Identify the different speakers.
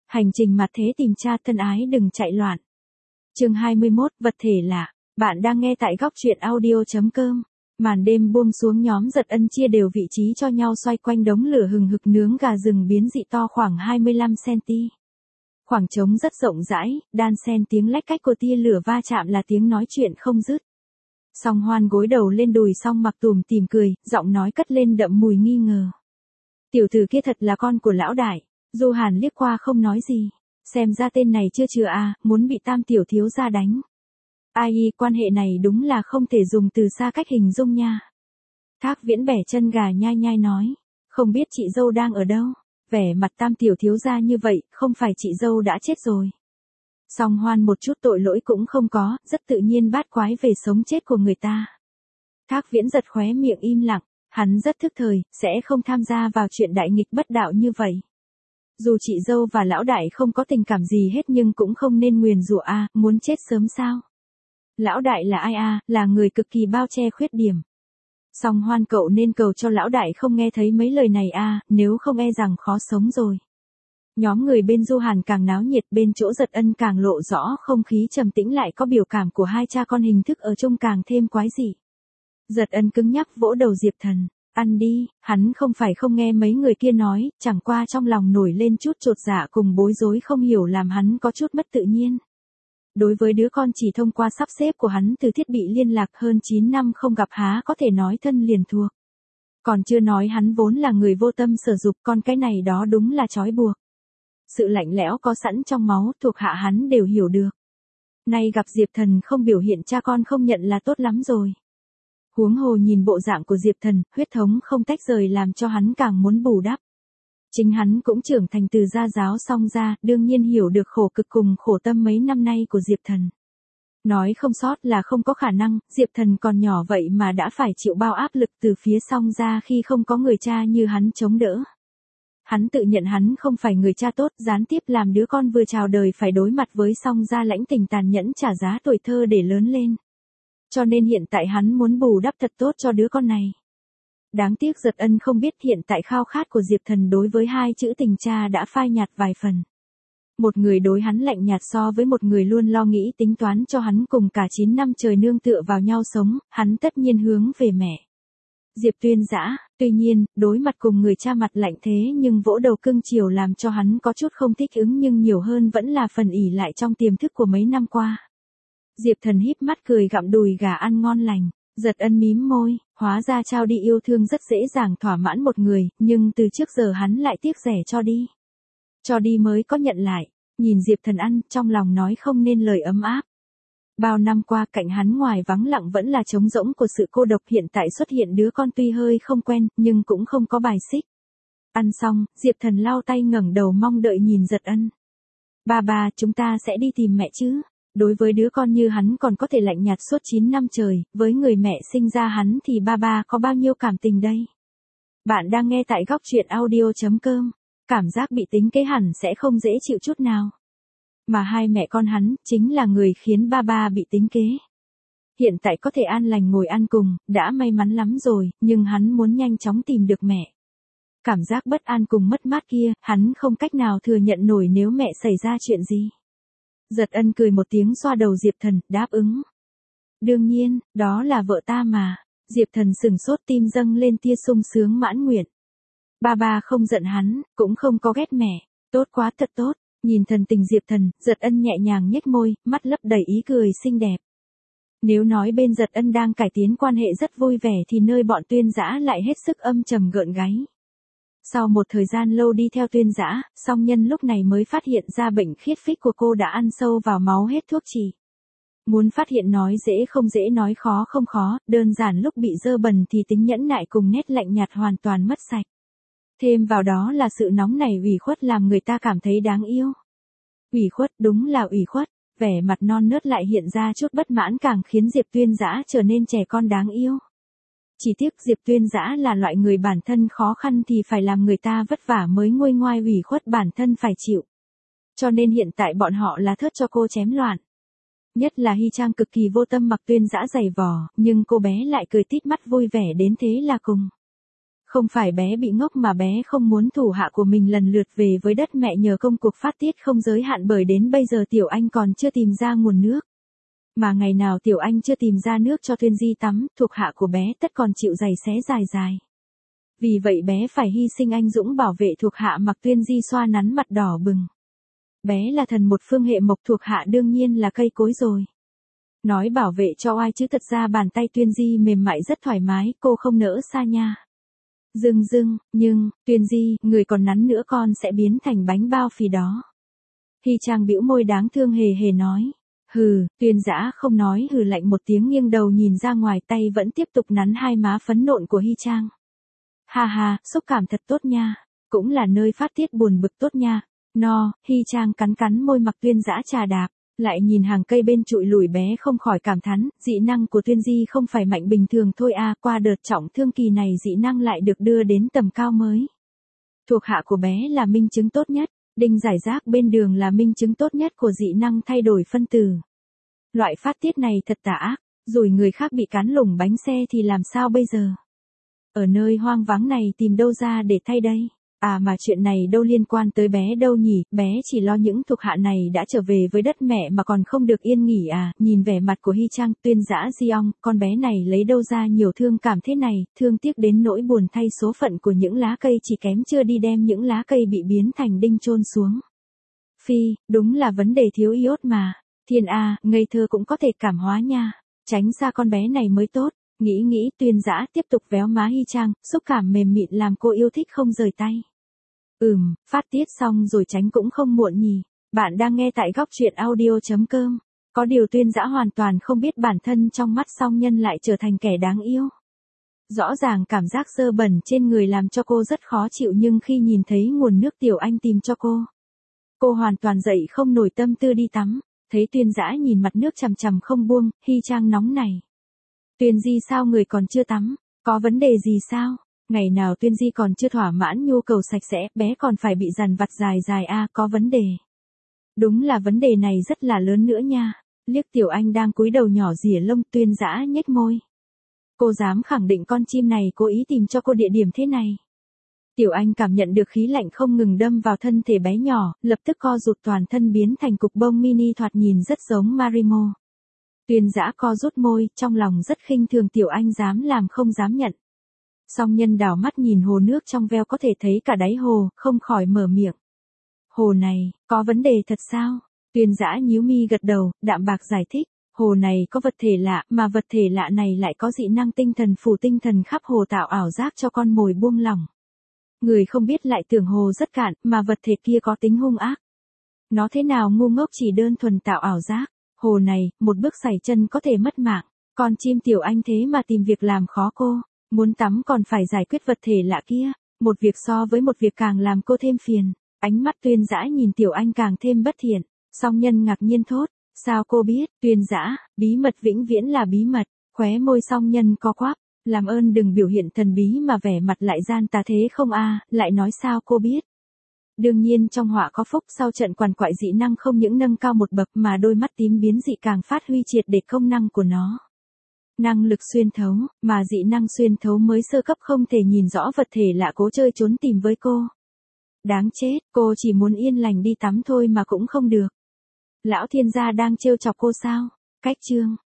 Speaker 1: Hành trình mặt thế tìm cha thân ái đừng chạy loạn. Chương 21, vật thể lạ. Bạn đang nghe tại góc truyện audio.com. Màn đêm buông xuống, nhóm Giật Ân chia đều vị trí cho nhau xoay quanh đống lửa hừng hực nướng gà rừng biến dị to khoảng 25cm. Khoảng trống rất rộng rãi, đan xen tiếng lách cách của tia lửa va chạm là tiếng nói chuyện không dứt. Song Hoan gối đầu lên đùi Song Mặc tủm tỉm cười, giọng nói cất lên đậm mùi nghi ngờ. Tiểu tử kia thật là con của lão đại. Du Hàn liếc qua không nói gì. Xem ra tên này chưa chừa à, muốn bị Tam tiểu thiếu gia đánh. Ai, quan hệ này đúng là không thể dùng từ xa cách hình dung nha. Thác Viễn bẻ chân gà nhai nhai nói. Không biết chị dâu đang ở đâu. Vẻ mặt Tam tiểu thiếu gia như vậy, không phải chị dâu đã chết rồi. Song Hoan một chút tội lỗi cũng không có, rất tự nhiên bát quái về sống chết của người ta. Thác Viễn giật khóe miệng im lặng, hắn rất thức thời, sẽ không tham gia vào chuyện đại nghịch bất đạo như vậy. Dù chị dâu và lão đại không có tình cảm gì hết nhưng cũng không nên nguyền rủa a, muốn chết sớm sao? Lão đại là ai a, là người cực kỳ bao che khuyết điểm. Song Hoan cậu nên cầu cho lão đại không nghe thấy mấy lời này a, nếu không e rằng khó sống rồi. Nhóm người bên Du Hàn càng náo nhiệt, bên chỗ Giật Ân càng lộ rõ không khí trầm tĩnh, lại có biểu cảm của hai cha con hình thức ở chung càng thêm quái dị. Giật Ân cứng nhắc vỗ đầu Diệp Thần, ăn đi, hắn không phải không nghe mấy người kia nói, chẳng qua trong lòng nổi lên chút chột dạ cùng bối rối không hiểu làm hắn có chút mất tự nhiên. Đối với đứa con chỉ thông qua sắp xếp của hắn từ thiết bị liên lạc hơn 9 năm không gặp há có thể nói thân liền thuộc. Còn chưa nói hắn vốn là người vô tâm sở dục, con cái này đó đúng là trói buộc. Sự lạnh lẽo có sẵn trong máu thuộc hạ hắn đều hiểu được. Nay gặp Diệp Thần không biểu hiện cha con không nhận là tốt lắm rồi. Huống hồ nhìn bộ dạng của Diệp Thần, huyết thống không tách rời làm cho hắn càng muốn bù đắp. Chính hắn cũng trưởng thành từ gia giáo Song ra, đương nhiên hiểu được khổ cực cùng khổ tâm mấy năm nay của Diệp Thần. Nói không sót là không có khả năng, Diệp Thần còn nhỏ vậy mà đã phải chịu bao áp lực từ phía Song ra khi không có người cha như hắn chống đỡ. Hắn tự nhận hắn không phải người cha tốt, gián tiếp làm đứa con vừa chào đời phải đối mặt với Song ra lãnh tình tàn nhẫn trả giá tuổi thơ để lớn lên. Cho nên hiện tại hắn muốn bù đắp thật tốt cho đứa con này. Đáng tiếc Giật Ân không biết hiện tại khao khát của Diệp Thần đối với hai chữ tình cha đã phai nhạt vài phần. Một người đối hắn lạnh nhạt so với một người luôn lo nghĩ tính toán cho hắn cùng cả 9 năm trời nương tựa vào nhau sống, hắn tất nhiên hướng về mẹ. Diệp Tuyên Dã, tuy nhiên, đối mặt cùng người cha mặt lạnh thế nhưng vỗ đầu cưng chiều làm cho hắn có chút không thích ứng, nhưng nhiều hơn vẫn là phần ỷ lại trong tiềm thức của mấy năm qua. Diệp Thần híp mắt cười gặm đùi gà ăn ngon lành. Giật Ân mím môi, hóa ra trao đi yêu thương rất dễ dàng thỏa mãn một người, nhưng từ trước giờ hắn lại tiếc rẻ cho đi. Cho đi mới có nhận lại, nhìn Diệp Thần ăn, trong lòng nói không nên lời ấm áp. Bao năm qua cạnh hắn ngoài vắng lặng vẫn là trống rỗng của sự cô độc, hiện tại xuất hiện đứa con tuy hơi không quen, nhưng cũng không có bài xích. Ăn xong, Diệp Thần lau tay ngẩng đầu mong đợi nhìn Giật Ân. Ba, chúng ta sẽ đi tìm mẹ chứ? Đối với đứa con như hắn còn có thể lạnh nhạt suốt 9 năm trời, với người mẹ sinh ra hắn thì ba có bao nhiêu cảm tình đây? Bạn đang nghe tại góc truyện audio.com. Cảm giác bị tính kế hẳn sẽ không dễ chịu chút nào. Mà hai mẹ con hắn chính là người khiến ba bị tính kế. Hiện tại có thể an lành ngồi ăn cùng, đã may mắn lắm rồi, nhưng hắn muốn nhanh chóng tìm được mẹ. Cảm giác bất an cùng mất mát kia, hắn không cách nào thừa nhận nổi nếu mẹ xảy ra chuyện gì. Giật Ân cười một tiếng xoa đầu Diệp Thần, đáp ứng. Đương nhiên, đó là vợ ta mà. Diệp Thần sừng sốt, tim dâng lên tia sung sướng mãn nguyện. Ba không giận hắn, cũng không có ghét mẹ. Tốt quá, thật tốt. Nhìn thần tình Diệp Thần, Giật Ân nhẹ nhàng nhếch môi, mắt lấp đầy ý cười xinh đẹp. Nếu nói bên Giật Ân đang cải tiến quan hệ rất vui vẻ thì nơi bọn Tuyên Dã lại hết sức âm trầm gợn gáy. Sau một thời gian lâu đi theo Tuyên Dã, Song Nhân lúc này mới phát hiện ra bệnh khiết phích của cô đã ăn sâu vào máu hết thuốc trị. Muốn phát hiện nói dễ không dễ, nói khó không khó, đơn giản lúc bị dơ bẩn thì tính nhẫn nại cùng nét lạnh nhạt hoàn toàn mất sạch. Thêm vào đó là sự nóng nảy ủy khuất làm người ta cảm thấy đáng yêu. Ủy khuất, đúng là ủy khuất, vẻ mặt non nớt lại hiện ra chút bất mãn càng khiến Diệp Tuyên Dã trở nên trẻ con đáng yêu. Chỉ tiếc Diệp Tuyên Dã là loại người bản thân khó khăn thì phải làm người ta vất vả mới nguôi ngoai ủy khuất bản thân phải chịu. Cho nên hiện tại bọn họ là thớt cho cô chém loạn. Nhất là Hy Trang cực kỳ vô tâm mặc Tuyên Dã giày vò, nhưng cô bé lại cười tít mắt vui vẻ đến thế là cùng. Không phải bé bị ngốc mà bé không muốn thủ hạ của mình lần lượt về với đất mẹ nhờ công cuộc phát tiết không giới hạn, bởi đến bây giờ Tiểu Anh còn chưa tìm ra nguồn nước. Mà ngày nào Tiểu Anh chưa tìm ra nước cho Tuyên Di tắm, thuộc hạ của bé tất còn chịu giày xé dài dài. Vì vậy bé phải hy sinh anh dũng bảo vệ thuộc hạ, mặc Tuyên Di xoa nắn mặt đỏ bừng. Bé là thần một phương hệ mộc, thuộc hạ đương nhiên là cây cối rồi. Nói bảo vệ cho oai chứ thật ra bàn tay Tuyên Di mềm mại rất thoải mái, cô không nỡ xa nha. Nhưng, Tuyên Di, người còn nắn nữa con sẽ biến thành bánh bao phì đó. Hy Trang bĩu môi đáng thương hề hề nói. Hừ, Tuyên Dã không nói hừ lạnh một tiếng, nghiêng đầu nhìn ra ngoài, tay vẫn tiếp tục nắn hai má phấn nộn của Hy Trang. Ha ha, xúc cảm thật tốt nha, cũng là nơi phát tiết buồn bực tốt nha. No, Hy Trang cắn cắn môi mặc Tuyên Dã trà đạp, lại nhìn hàng cây bên trụi lủi, bé không khỏi cảm thán, dị năng của Tuyên Di không phải mạnh bình thường thôi à, qua đợt trọng thương kỳ này dị năng lại được đưa đến tầm cao mới. Thuộc hạ của bé là minh chứng tốt nhất, đinh giải rác bên đường là minh chứng tốt nhất của dị năng thay đổi phân tử. Loại phát tiết này thật tà ác, rồi người khác bị cán lủng bánh xe thì làm sao bây giờ? Ở nơi hoang vắng này tìm đâu ra để thay đây? À mà chuyện này đâu liên quan tới bé đâu nhỉ, bé chỉ lo những thuộc hạ này đã trở về với đất mẹ mà còn không được yên nghỉ à. Nhìn vẻ mặt của Hy Trang, Tuyên Dã Di-ong, con bé này lấy đâu ra nhiều thương cảm thế này, thương tiếc đến nỗi buồn thay số phận của những lá cây chỉ kém chưa đi đem những lá cây bị biến thành đinh chôn xuống. Phi, đúng là vấn đề thiếu iốt mà. Thiên a, ngây thơ cũng có thể cảm hóa nha. Tránh xa con bé này mới tốt. Nghĩ, Tuyên Dã tiếp tục véo má Hy Trang, xúc cảm mềm mịn làm cô yêu thích không rời tay. Phát tiết xong rồi tránh cũng không muộn nhỉ. Bạn đang nghe tại góc truyện audio.com. Có điều Tuyên Dã hoàn toàn không biết bản thân trong mắt Song Nhân lại trở thành kẻ đáng yêu. Rõ ràng cảm giác dơ bẩn trên người làm cho cô rất khó chịu, nhưng khi nhìn thấy nguồn nước Tiểu Anh tìm cho cô hoàn toàn dậy không nổi tâm tư đi tắm. Thấy Tuyên Dã nhìn mặt nước chằm chằm không buông, Hy Trang nóng này. Tuyên Di sao người còn chưa tắm, có vấn đề gì sao? Ngày nào Tuyên Di còn chưa thỏa mãn nhu cầu sạch sẽ, bé còn phải bị dằn vặt dài dài à, có vấn đề. Đúng là vấn đề này rất là lớn nữa nha. Liếc Tiểu Anh đang cúi đầu nhỏ rỉa lông, Tuyên Dã nhếch môi. Cô dám khẳng định con chim này cố ý tìm cho cô địa điểm thế này. Tiểu Anh cảm nhận được khí lạnh không ngừng đâm vào thân thể bé nhỏ, lập tức co rụt toàn thân biến thành cục bông mini thoạt nhìn rất giống Marimo. Tuyên Dã co rút môi, trong lòng rất khinh thường Tiểu Anh dám làm không dám nhận. Song Nhân đảo mắt nhìn hồ nước trong veo có thể thấy cả đáy hồ, không khỏi mở miệng. Hồ này, có vấn đề thật sao? Tuyên Dã nhíu mi gật đầu, đạm bạc giải thích. Hồ này có vật thể lạ, mà vật thể lạ này lại có dị năng tinh thần phủ tinh thần khắp hồ, tạo ảo giác cho con mồi buông lỏng. Người không biết lại tưởng hồ rất cạn, mà vật thể kia có tính hung ác. Nó thế nào ngu ngốc chỉ đơn thuần tạo ảo giác. Hồ này, một bước sẩy chân có thể mất mạng. Con chim Tiểu Anh thế mà tìm việc làm khó cô. Muốn tắm còn phải giải quyết vật thể lạ kia. Một việc so với một việc càng làm cô thêm phiền. Ánh mắt Tuyên Dã nhìn Tiểu Anh càng thêm bất thiện. Song Nhân ngạc nhiên thốt. Sao cô biết? Tuyên Dã, bí mật vĩnh viễn là bí mật. Khóe môi Song Nhân co quắp. Làm ơn đừng biểu hiện thần bí mà vẻ mặt lại gian tà thế không a, lại nói sao cô biết? Đương nhiên trong họa có phúc, sau trận quằn quại dị năng không những nâng cao một bậc mà đôi mắt tím biến dị càng phát huy triệt để công năng của nó. Năng lực xuyên thấu, mà dị năng xuyên thấu mới sơ cấp không thể nhìn rõ vật thể lạ cố chơi trốn tìm với cô. Đáng chết, cô chỉ muốn yên lành đi tắm thôi mà cũng không được. Lão thiên gia đang trêu chọc cô sao? Cách chương.